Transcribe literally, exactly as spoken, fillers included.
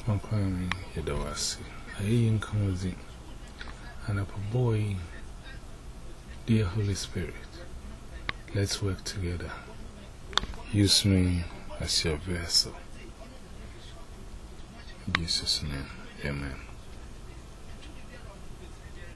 Makwami Yadawasi. I ain't come with it. And a boy, dear Holy Spirit, let's work together. Use me as your vessel. In Jesus' name, amen.